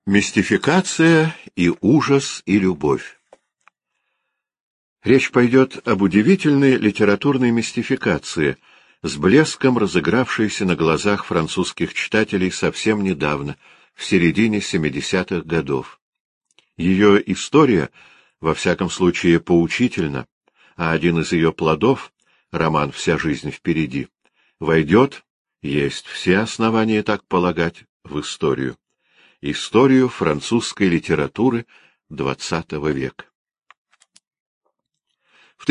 Мистификация и ужас и любовь. Речь пойдет об удивительной литературной мистификации, с блеском разыгравшейся на глазах французских читателей совсем недавно, в середине 70-х годов. Ее история, во всяком случае, поучительна, а один из ее плодов, роман «Вся жизнь впереди», войдет, есть все основания так полагать, в историю. Историю французской литературы XX века. В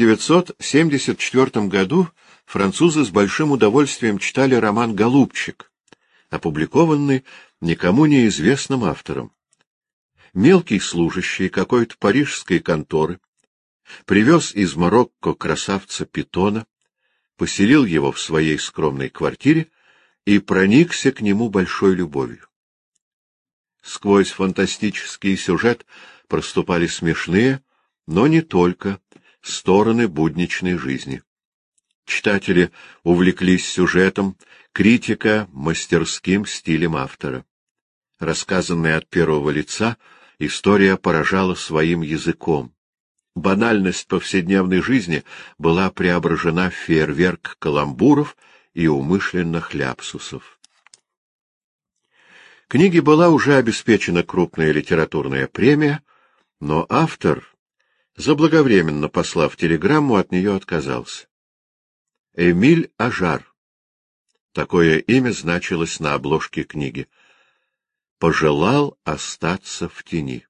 1974 году французы с большим удовольствием читали роман «Голубчик», опубликованный никому неизвестным автором. Мелкий служащий какой-то парижской конторы привез из Марокко красавца Питона, поселил его в своей скромной квартире и проникся к нему большой любовью. Сквозь фантастический сюжет проступали смешные, но не только, стороны будничной жизни. Читатели увлеклись сюжетом, критика — мастерским стилем автора. Рассказанная от первого лица, история поражала своим языком. Банальность повседневной жизни была преображена в фейерверк каламбуров и умышленных ляпсусов. Книге была уже обеспечена крупная литературная премия, но автор, заблаговременно послав телеграмму, от нее отказался. Эмиль Ажар. Такое имя значилось на обложке книги. Пожелал остаться в тени.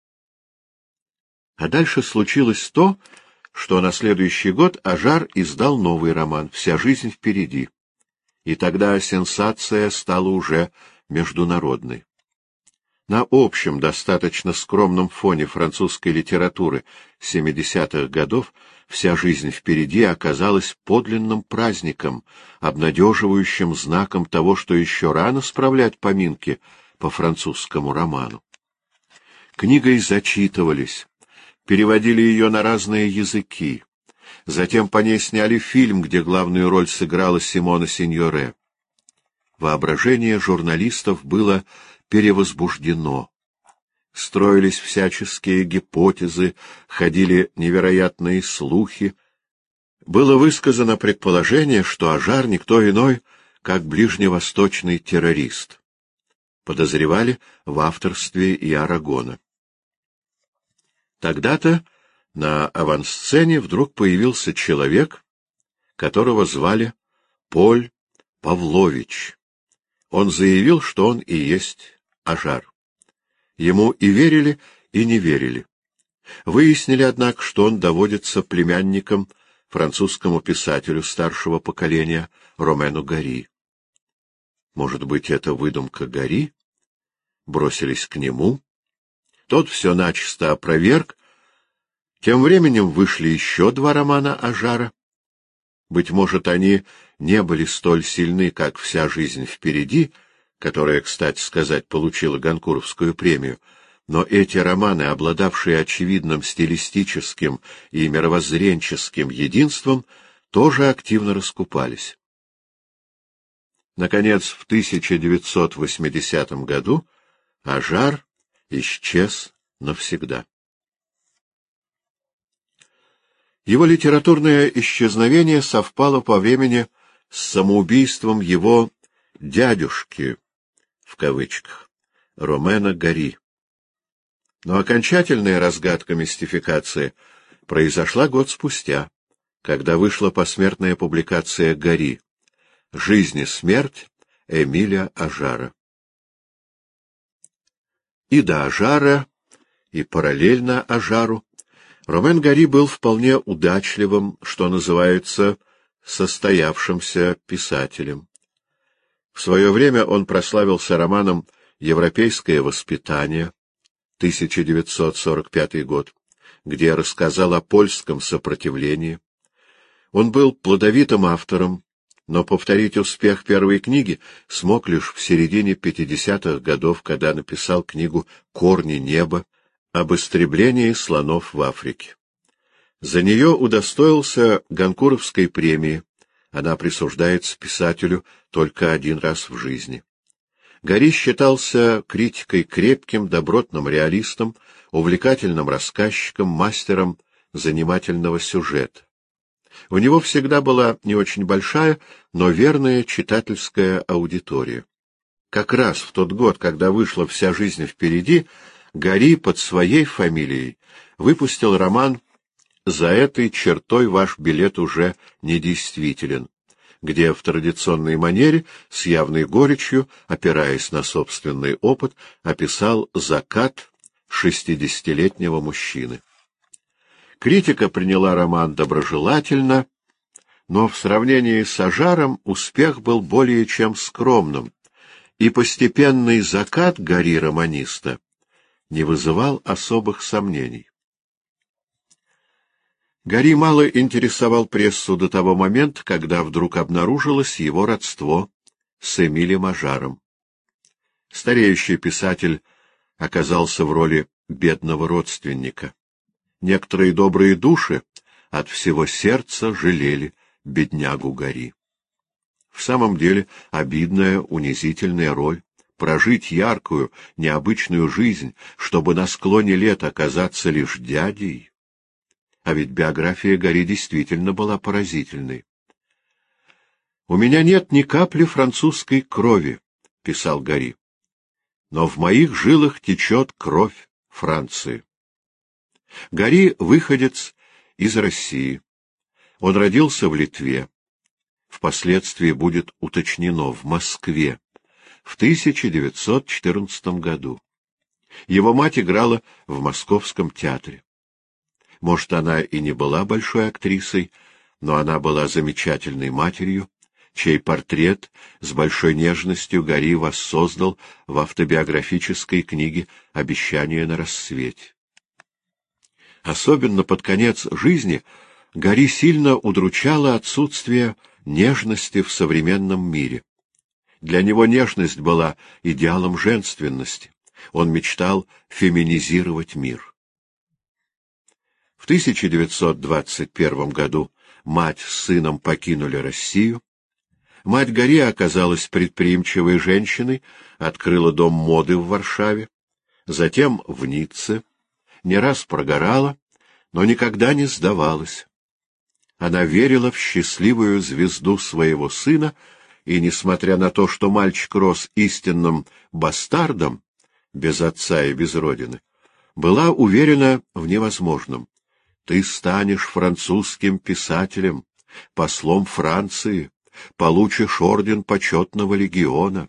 А дальше случилось то, что на следующий год Ажар издал новый роман «Вся жизнь впереди». И тогда сенсация стала уже международной. На общем, достаточно скромном фоне французской литературы 70-х годов «Вся жизнь впереди» оказалась подлинным праздником, обнадеживающим знаком того, что еще рано справлять поминки по французскому роману. Книгой зачитывались, переводили ее на разные языки. Затем по ней сняли фильм, где главную роль сыграла Симона Синьоре. Воображение журналистов было перевозбуждено. Строились всяческие гипотезы, ходили невероятные слухи. Было высказано предположение, что Ажар никто иной, как ближневосточный террорист. Подозревали в авторстве и Арагона. Тогда-то на авансцене вдруг появился человек, которого звали Поль Павлович. Он заявил, что он и есть Ажар. Ему и верили, и не верили. Выяснили, однако, что он доводится племянником французскому писателю старшего поколения Ромену Гари. Может быть, это выдумка Гари? Бросились к нему. Тот все начисто опроверг. Тем временем вышли еще два романа Ажара. Быть может, они не были столь сильны, как «Вся жизнь впереди», которая, кстати сказать, получила Гонкуровскую премию, но эти романы, обладавшие очевидным стилистическим и мировоззренческим единством, тоже активно раскупались. Наконец, в 1980 году Ажар исчез навсегда. Его литературное исчезновение совпало по времени с самоубийством его «дядюшки», в кавычках, Ромена Гари. Но окончательная разгадка мистификации произошла год спустя, когда вышла посмертная публикация Гари «Жизнь и смерть Эмиля Ажара». И до Ажара, и параллельно Ажару Ромен Гари был вполне удачливым, что называется, состоявшимся писателем. В свое время он прославился романом «Европейское воспитание», 1945 год, где рассказал о польском сопротивлении. Он был плодовитым автором, но повторить успех первой книги смог лишь в середине 50-х годов, когда написал книгу «Корни неба» об истреблении слонов в Африке. За нее удостоился Гонкуровской премии. Она присуждается писателю только один раз в жизни. Гари считался критикой крепким, добротным реалистом, увлекательным рассказчиком, мастером занимательного сюжета. У него всегда была не очень большая, но верная читательская аудитория. Как раз в тот год, когда вышла «Вся жизнь впереди», Гари под своей фамилией выпустил роман «За этой чертой ваш билет уже недействителен», где в традиционной манере, с явной горечью, опираясь на собственный опыт, описал закат 60-летнего мужчины. Критика приняла роман доброжелательно, но в сравнении с «Ажаром» успех был более чем скромным, и постепенный закат Гари-романиста не вызывал особых сомнений. Гари мало интересовал прессу до того момента, когда вдруг обнаружилось его родство с Эмилем Ажаром. Стареющий писатель оказался в роли бедного родственника. Некоторые добрые души от всего сердца жалели беднягу Гари. В самом деле обидная, унизительная роль — прожить яркую, необычную жизнь, чтобы на склоне лет оказаться лишь дядей. А ведь биография Гари действительно была поразительной. «У меня нет ни капли французской крови», — писал Гари, — «но в моих жилах течет кровь Франции». Гари — выходец из России. Он родился в Литве. Впоследствии будет уточнено — в Москве, в 1914 году. Его мать играла в Московском театре. Может, она и не была большой актрисой, но она была замечательной матерью, чей портрет с большой нежностью Гари воссоздал в автобиографической книге «Обещание на рассвете». Особенно под конец жизни Гари сильно удручало отсутствие нежности в современном мире. Для него нежность была идеалом женственности. Он мечтал феминизировать мир. В 1921 году мать с сыном покинули Россию. Мать Гари оказалась предприимчивой женщиной, открыла дом моды в Варшаве, затем в Ницце, не раз прогорала, но никогда не сдавалась. Она верила в счастливую звезду своего сына, и, несмотря на то, что мальчик рос истинным бастардом, без отца и без родины, была уверена в невозможном. Ты станешь французским писателем, послом Франции, получишь орден почетного легиона.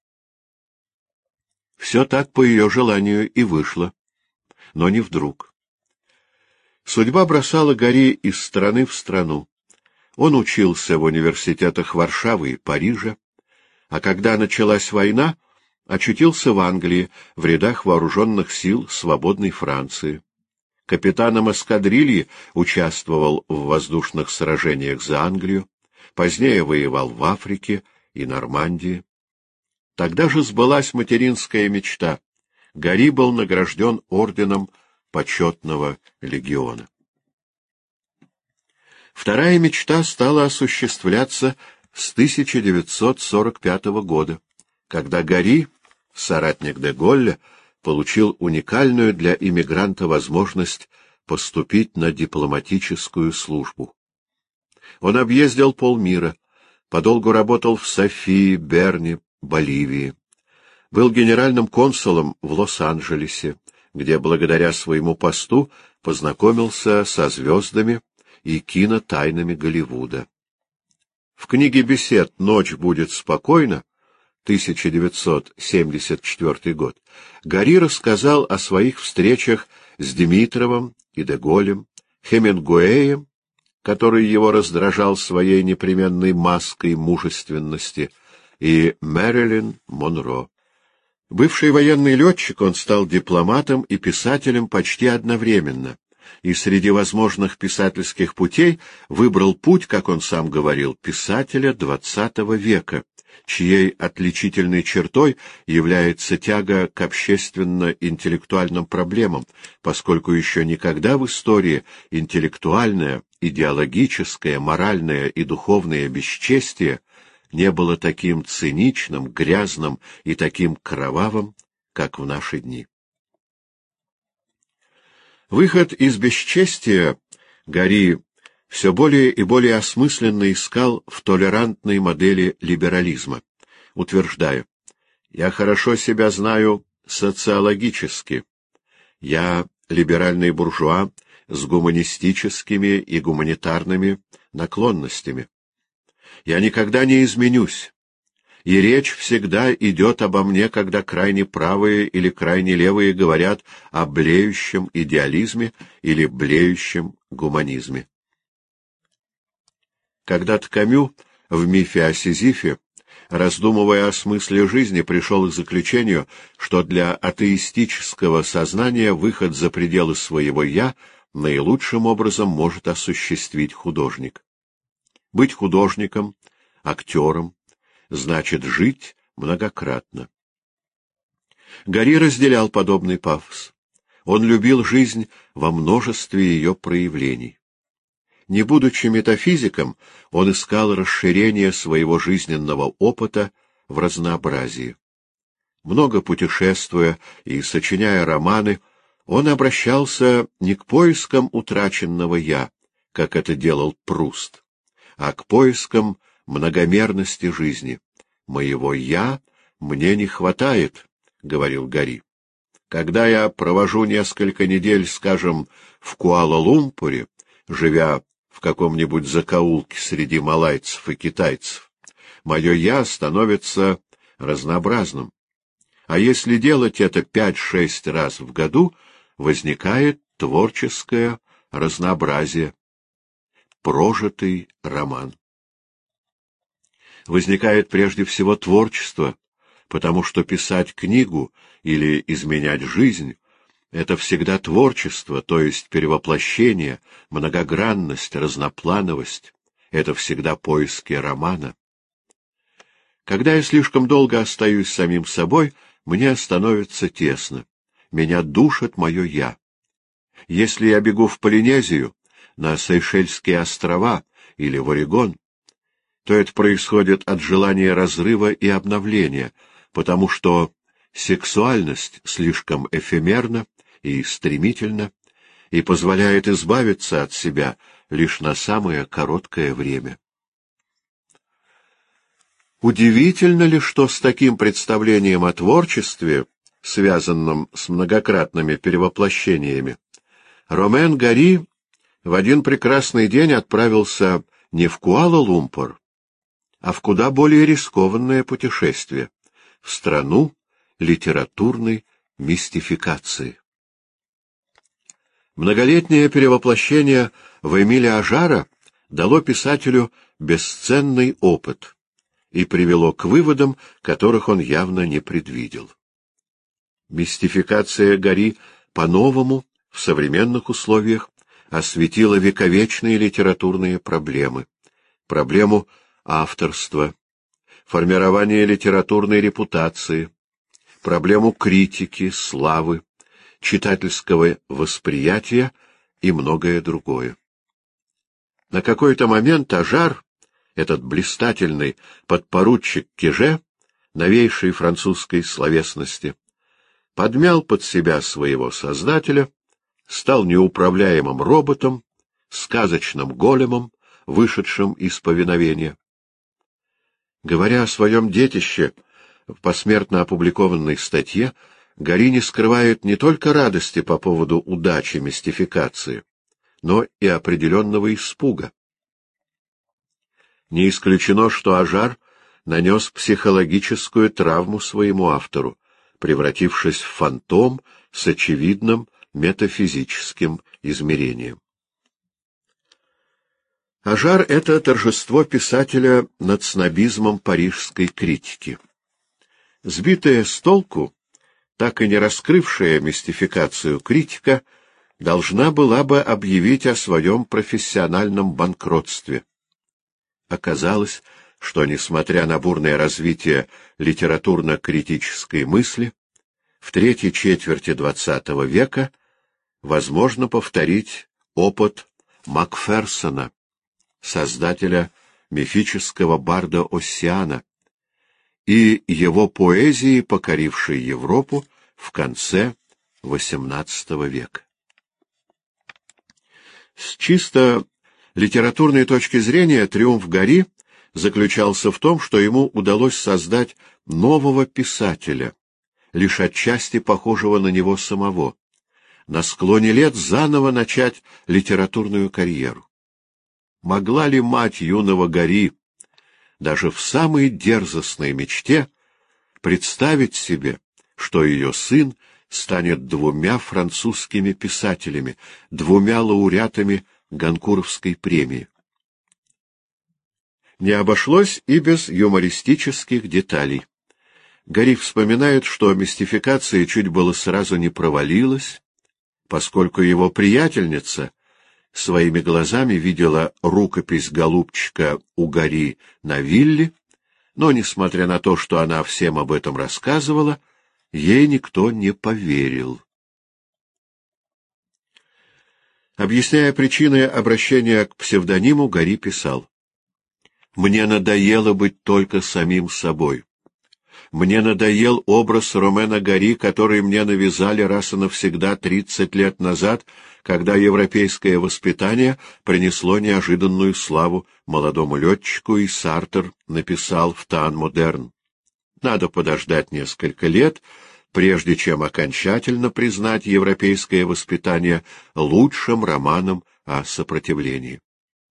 Все так по ее желанию и вышло, но не вдруг. Судьба бросала Гари из страны в страну. Он учился в университетах Варшавы и Парижа, а когда началась война, очутился в Англии в рядах вооруженных сил свободной Франции. Капитаном эскадрильи участвовал в воздушных сражениях за Англию, позднее воевал в Африке и Нормандии. Тогда же сбылась материнская мечта. Гари был награжден орденом почетного легиона. Вторая мечта стала осуществляться с 1945 года, когда Гари, соратник де Голля, получил уникальную для иммигранта возможность поступить на дипломатическую службу. Он объездил полмира, подолгу работал в Софии, Берне, Боливии. Был генеральным консулом в Лос-Анджелесе, где благодаря своему посту познакомился со звездами и кинотайнами Голливуда. В книге бесед «Ночь будет спокойна» 1974 год Гари рассказал о своих встречах с Димитровым и де Голлем, Хемингуэем, который его раздражал своей непременной маской мужественности, и Мэрилин Монро. Бывший военный летчик, он стал дипломатом и писателем почти одновременно, и среди возможных писательских путей выбрал путь, как он сам говорил, писателя XX века, чьей отличительной чертой является тяга к общественно-интеллектуальным проблемам, поскольку еще никогда в истории интеллектуальное, идеологическое, моральное и духовное бесчестие не было таким циничным, грязным и таким кровавым, как в наши дни. Выход из бесчестия Гарри все более и более осмысленно искал в толерантной модели либерализма, утверждая: «Я хорошо себя знаю социологически. Я либеральный буржуа с гуманистическими и гуманитарными наклонностями. Я никогда не изменюсь, и речь всегда идет обо мне, когда крайне правые или крайне левые говорят о блеющем идеализме или блеющем гуманизме». Когда-то Камю в мифе о Сизифе, раздумывая о смысле жизни, пришел к заключению, что для атеистического сознания выход за пределы своего «я» наилучшим образом может осуществить художник. Быть художником, актером, значит жить многократно. Гарри разделял подобный пафос. Он любил жизнь во множестве ее проявлений. Не будучи метафизиком, он искал расширение своего жизненного опыта в разнообразии. Много путешествуя и сочиняя романы, он обращался не к поискам утраченного «я», как это делал Пруст, а к поискам многомерности жизни. «Моего «я» мне не хватает», — говорил Гарри. «Когда я провожу несколько недель, скажем, в Куала-Лумпуре, живя в каком-нибудь закоулке среди малайцев и китайцев, мое «я» становится разнообразным. А если делать это 5-6 раз в году, возникает творческое разнообразие, прожитый роман. Возникает прежде всего творчество, потому что писать книгу или изменять жизнь — это всегда творчество, то есть перевоплощение, многогранность, разноплановость. Это всегда поиски романа. Когда я слишком долго остаюсь самим собой, мне становится тесно. Меня душит мое «я». Если я бегу в Полинезию, на Сейшельские острова или в Орегон, то это происходит от желания разрыва и обновления, потому что сексуальность слишком эфемерна и стремительна и позволяет избавиться от себя лишь на самое короткое время. Удивительно ли, что с таким представлением о творчестве, связанном с многократными перевоплощениями, Ромен Гарри в один прекрасный день отправился не в Куала-Лумпур, а в куда более рискованное путешествие — в страну литературной мистификации. Многолетнее перевоплощение в Эмиля Ажара дало писателю бесценный опыт и привело к выводам, которых он явно не предвидел. Мистификация Гарри по-новому, в современных условиях, осветила вековечные литературные проблемы, проблему авторства, формирования литературной репутации, проблему критики, славы, читательского восприятия и многое другое. На какой-то момент Ажар, этот блистательный подпоручик Кеже, новейшей французской словесности, подмял под себя своего создателя, стал неуправляемым роботом, сказочным големом, вышедшим из повиновения. Говоря о своем детище в посмертно опубликованной статье, Гарри не скрывает не только радости по поводу удачи мистификации, но и определенного испуга. Не исключено, что Ажар нанес психологическую травму своему автору, превратившись в фантом с очевидным метафизическим измерением. Ажар — это торжество писателя над снобизмом парижской критики. Сбитая с толку, так и не раскрывшая мистификацию критика, должна была бы объявить о своем профессиональном банкротстве. Оказалось, что, несмотря на бурное развитие литературно-критической мысли, в третьей четверти XX века возможно повторить опыт Макферсона, создателя мифического барда Оссиана, и его поэзии, покорившей Европу в конце XVIII века. С чисто литературной точки зрения триумф Гари заключался в том, что ему удалось создать нового писателя, лишь отчасти похожего на него самого, на склоне лет заново начать литературную карьеру. Могла ли мать юного Гари даже в самой дерзостной мечте представить себе, что ее сын станет двумя французскими писателями, двумя лауреатами Гонкуровской премии? Не обошлось и без юмористических деталей. Гари вспоминает, что мистификация чуть было сразу не провалилась, поскольку его приятельница своими глазами видела рукопись голубчика у Гари на вилле, но, несмотря на то, что она всем об этом рассказывала, ей никто не поверил. Объясняя причины обращения к псевдониму, Гари писал: «Мне надоело быть только самим собой. Мне надоел образ Ромена Гари, который мне навязали раз и навсегда 30 лет назад, когда европейское воспитание принесло неожиданную славу молодому летчику, и Сартер написал в «Тан Модерн». Надо подождать несколько лет, прежде чем окончательно признать европейское воспитание лучшим романом о сопротивлении.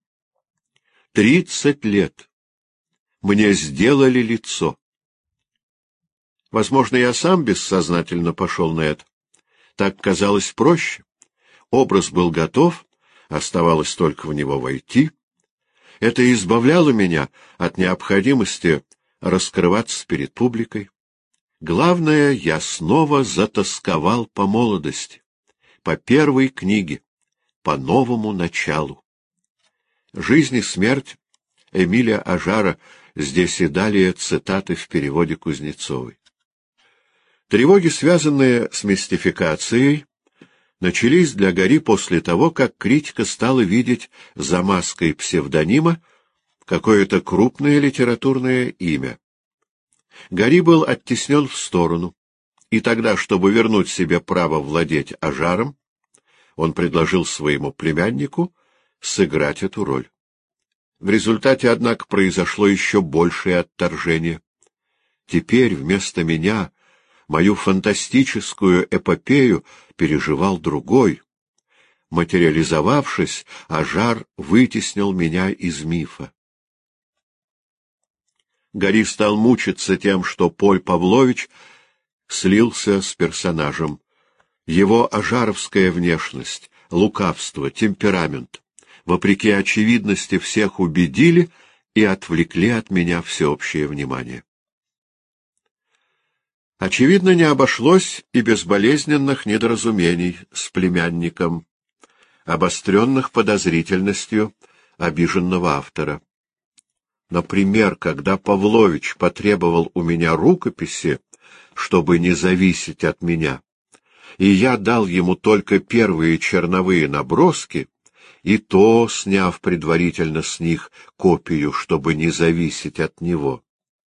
30 лет. Мне сделали лицо. Возможно, я сам бессознательно пошел на это. Так казалось проще. Образ был готов, оставалось только в него войти. Это избавляло меня от необходимости раскрываться перед публикой. Главное, я снова затосковал по молодости, по первой книге, по новому началу. «Жизнь и смерть» Эмиля Ажара, здесь и далее цитаты в переводе Кузнецовой. Тревоги, связанные с мистификацией, начались для Гари после того, как критика стала видеть за маской псевдонима какое-то крупное литературное имя. Гари был оттеснен в сторону, и тогда, чтобы вернуть себе право владеть Ажаром, он предложил своему племяннику сыграть эту роль. В результате, однако, произошло еще большее отторжение. Теперь вместо меня мою фантастическую эпопею переживал другой. Материализовавшись, Ажар вытеснил меня из мифа. Гари стал мучиться тем, что Поль Павлович слился с персонажем. Его ажаровская внешность, лукавство, темперамент, вопреки очевидности, всех убедили и отвлекли от меня всеобщее внимание. Очевидно, не обошлось и без болезненных недоразумений с племянником, обостренных подозрительностью обиженного автора. Например, когда Павлович потребовал у меня рукописи, чтобы не зависеть от меня, и я дал ему только первые черновые наброски, и то, сняв предварительно с них копию, чтобы не зависеть от него.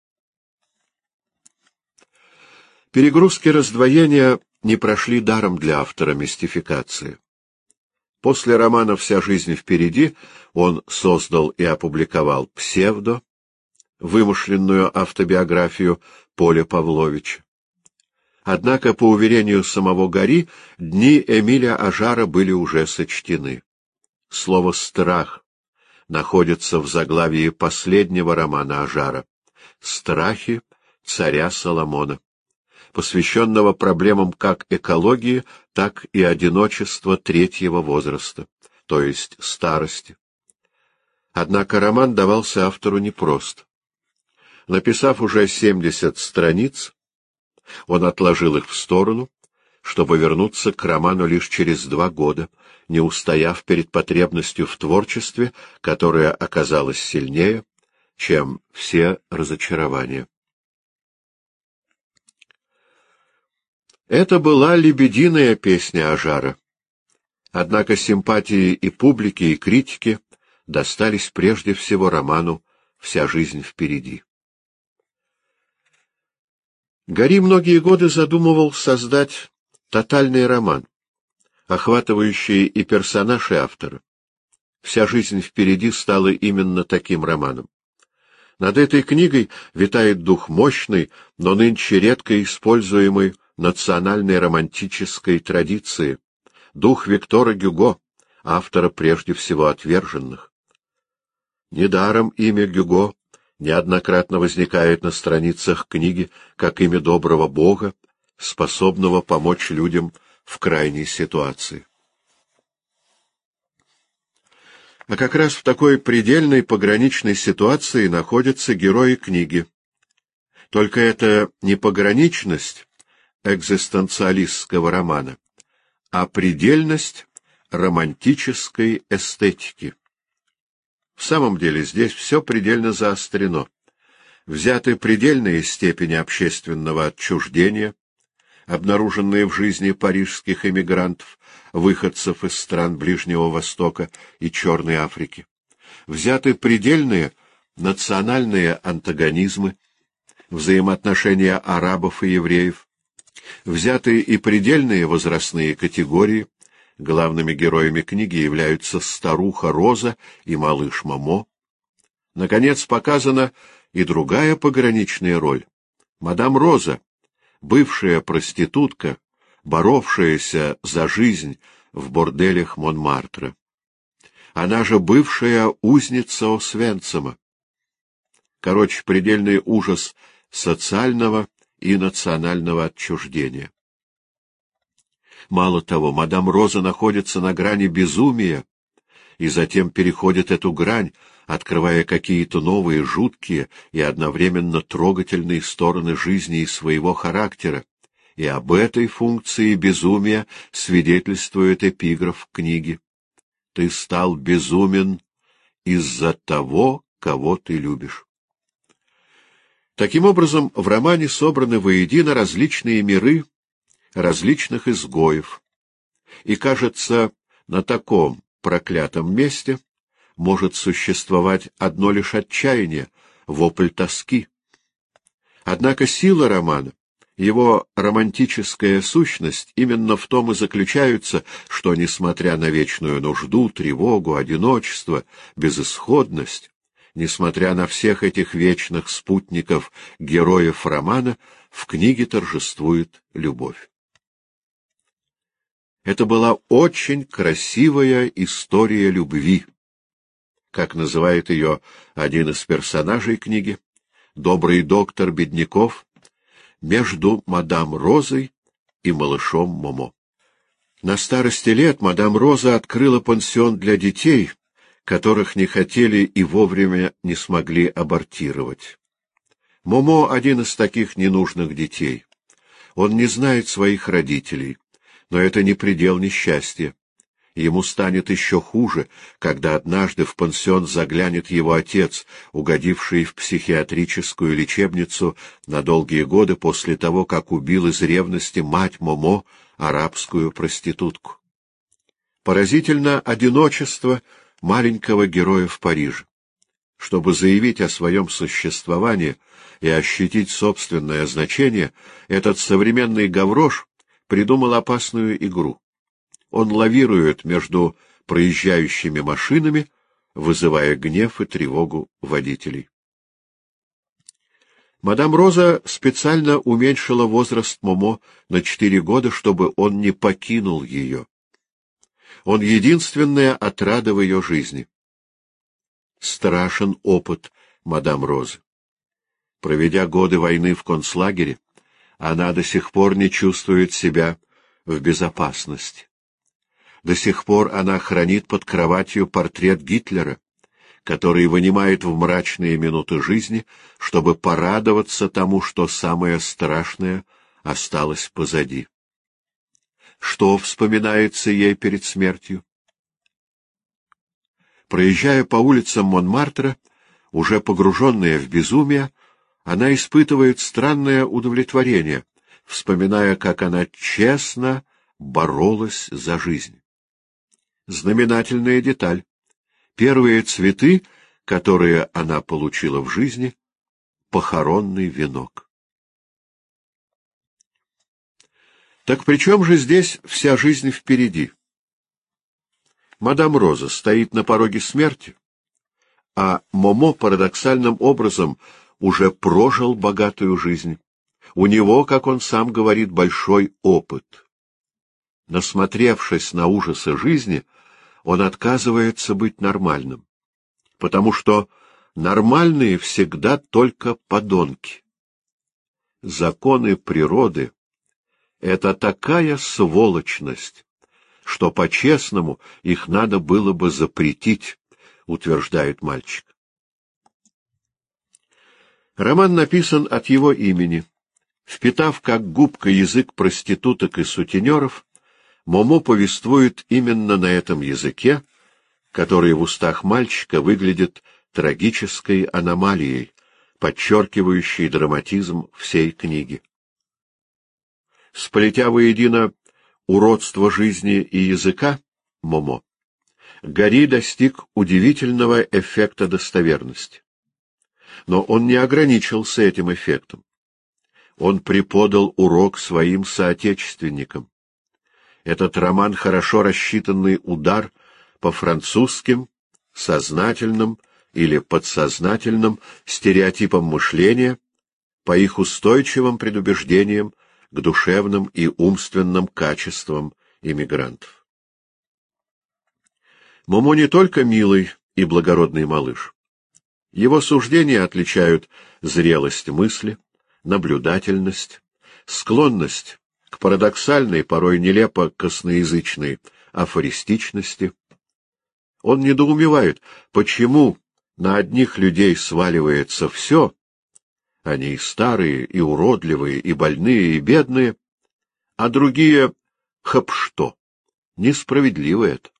Перегрузки раздвоения не прошли даром для автора мистификации. После романа «Вся жизнь впереди» он создал и опубликовал «Псевдо», вымышленную автобиографию Поля Павловича. Однако, по уверению самого Гари, дни Эмиля Ажара были уже сочтены. Слово «страх» находится в заглавии последнего романа Ажара «Страхи царя Соломона», посвященного проблемам как экологии, так и одиночества третьего возраста, то есть старости. Однако роман давался автору непросто. Написав уже 70 страниц, он отложил их в сторону, чтобы вернуться к роману лишь через 2 года, не устояв перед потребностью в творчестве, которая оказалась сильнее, чем все разочарования. Это была лебединая песня Ажара. Однако симпатии и публики, и критики достались прежде всего роману вся жизнь впереди. Гори многие годы задумывал создать тотальный роман, охватывающий и персонаж, и автора. Вся жизнь впереди стала именно таким романом. Над этой книгой витает дух мощной, но нынче редко используемой национальной романтической традиции, дух Виктора Гюго, автора прежде всего «Отверженных». Недаром имя Гюго неоднократно возникает на страницах книги как имя доброго Бога, способного помочь людям в крайней ситуации. А как раз в такой предельной пограничной ситуации находятся герои книги. Только это не пограничность экзистенциалистского романа, а предельность романтической эстетики. В самом деле здесь все предельно заострено. Взяты предельные степени общественного отчуждения, обнаруженные в жизни парижских эмигрантов, выходцев из стран Ближнего Востока и Черной Африки. Взяты предельные национальные антагонизмы, взаимоотношения арабов и евреев. Взяты и предельные возрастные категории. Главными героями книги являются старуха Роза и малыш Момо. Наконец, показана и другая пограничная роль. Мадам Роза, бывшая проститутка, боровшаяся за жизнь в борделях Монмартра. Она же бывшая узница Освенцима. Короче, предельный ужас социального и национального отчуждения. Мало того, мадам Роза находится на грани безумия, и затем переходит эту грань, открывая какие-то новые, жуткие и одновременно трогательные стороны жизни и своего характера, и об этой функции безумия свидетельствует эпиграф книги. «Ты стал безумен из-за того, кого ты любишь». Таким образом, в романе собраны воедино различные миры различных изгоев, и, кажется, на таком проклятом месте может существовать одно лишь отчаяние, вопль тоски. Однако сила романа, его романтическая сущность именно в том и заключается, что, несмотря на вечную нужду, тревогу, одиночество, безысходность, несмотря на всех этих вечных спутников героев романа, в книге торжествует любовь. Это была очень красивая история любви, как называет ее один из персонажей книги, добрый доктор Бедняков, между мадам Розой и малышом Момо. На старости лет мадам Роза открыла пансион для детей, которых не хотели и вовремя не смогли абортировать. Момо — один из таких ненужных детей. Он не знает своих родителей, но это не предел несчастья. Ему станет еще хуже, когда однажды в пансион заглянет его отец, угодивший в психиатрическую лечебницу на долгие годы после того, как убил из ревности мать Момо, арабскую проститутку. Поразительно одиночество маленького героя в Париже. Чтобы заявить о своем существовании и ощутить собственное значение, этот современный гаврош придумал опасную игру. Он лавирует между проезжающими машинами, вызывая гнев и тревогу водителей. Мадам Роза специально уменьшила возраст Момо на 4 года, чтобы он не покинул ее. Он единственная отрада в ее жизни. Страшен опыт мадам Розы. Проведя годы войны в концлагере, она до сих пор не чувствует себя в безопасности. До сих пор она хранит под кроватью портрет Гитлера, который вынимает в мрачные минуты жизни, чтобы порадоваться тому, что самое страшное осталось позади. Что вспоминается ей перед смертью? Проезжая по улицам Монмартра, уже погруженная в безумие, она испытывает странное удовлетворение, вспоминая, как она честно боролась за жизнь. Знаменательная деталь. Первые цветы, которые она получила в жизни, похоронный венок. Так при чем же здесь вся жизнь впереди? Мадам Роза стоит на пороге смерти, а Момо парадоксальным образом уже прожил богатую жизнь. У него, как он сам говорит, большой опыт. Насмотревшись на ужасы жизни, он отказывается быть нормальным, потому что нормальные всегда только подонки. Законы природы — это такая сволочность, что по-честному их надо было бы запретить, утверждает мальчик. Роман написан от его имени. Впитав как губка язык проституток и сутенеров, Момо повествует именно на этом языке, который в устах мальчика выглядит трагической аномалией, подчеркивающей драматизм всей книги. Сплетя воедино уродство жизни и языка Момо, Гарри достиг удивительного эффекта достоверности. Но он не ограничился этим эффектом. Он преподал урок своим соотечественникам. Этот роман — хорошо рассчитанный удар по французским, сознательным или подсознательным стереотипам мышления, по их устойчивым предубеждениям к душевным и умственным качествам иммигрантов. Момо не только милый и благородный малыш. Его суждения отличают зрелость мысли, наблюдательность, склонность к парадоксальной, порой нелепо косноязычной афористичности. Он недоумевает, почему на одних людей сваливается все, они и старые, и уродливые, и больные, и бедные, а другие — хоб-что, несправедливо это.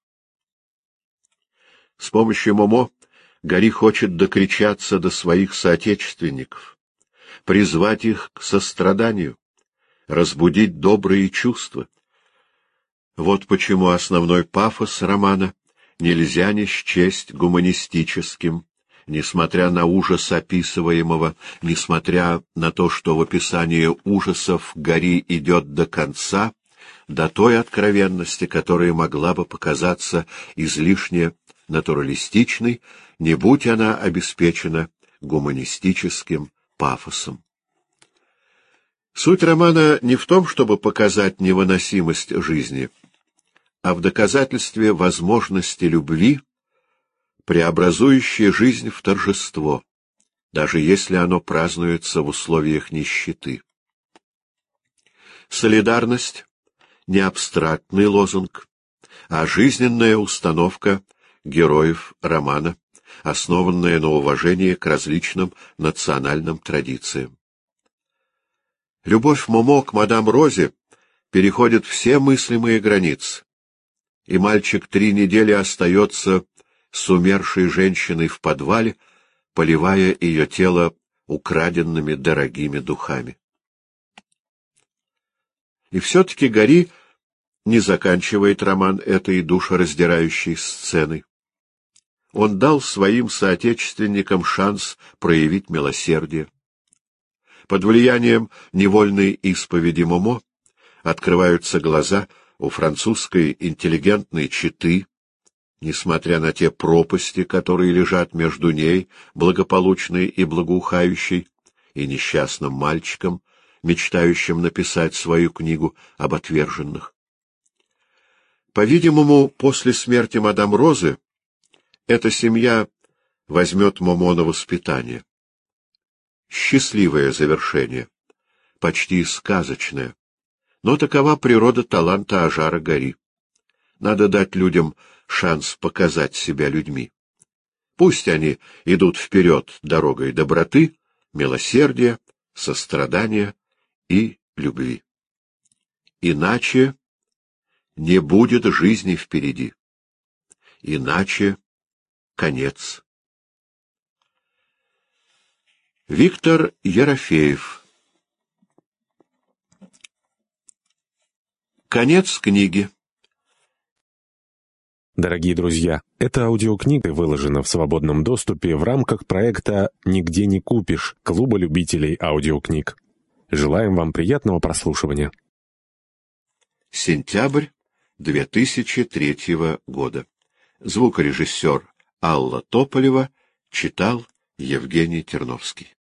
С помощью Момо Гарри хочет докричаться до своих соотечественников, призвать их к состраданию, разбудить добрые чувства. Вот почему основной пафос романа нельзя не счесть гуманистическим, несмотря на ужас описываемого, несмотря на то, что в описании ужасов Гарри идет до конца, до той откровенности, которая могла бы показаться излишне натуралистичной, не будь она обеспечена гуманистическим пафосом. Суть романа не в том, чтобы показать невыносимость жизни, а в доказательстве возможности любви, преобразующей жизнь в торжество, даже если оно празднуется в условиях нищеты. Солидарность — не абстрактный лозунг, а жизненная установка героев романа, основанная на уважении к различным национальным традициям. Любовь Момо к мадам Розе переходит все мыслимые границы, и мальчик 3 недели остается с умершей женщиной в подвале, поливая ее тело украденными дорогими духами. И все-таки Гарри не заканчивает роман этой душераздирающей сценой. Он дал своим соотечественникам шанс проявить милосердие. Под влиянием невольной исповеди Момо открываются глаза у французской интеллигентной четы, несмотря на те пропасти, которые лежат между ней, благополучной и благоухающей, и несчастным мальчиком, мечтающим написать свою книгу об отверженных. По-видимому, после смерти мадам Розы эта семья возьмет Момо на воспитание. Счастливое завершение, почти сказочное, но такова природа таланта Ажара Гарри. Надо дать людям шанс показать себя людьми. Пусть они идут вперед дорогой доброты, милосердия, сострадания и любви. Иначе не будет жизни впереди. Иначе конец. Виктор Ерофеев. Конец книги. Дорогие друзья, эта аудиокнига выложена в свободном доступе в рамках проекта «Нигде не купишь» Клуба любителей аудиокниг. Желаем вам приятного прослушивания. Сентябрь 2003 года. Звукорежиссер Алла Тополева читал Евгений Терновский.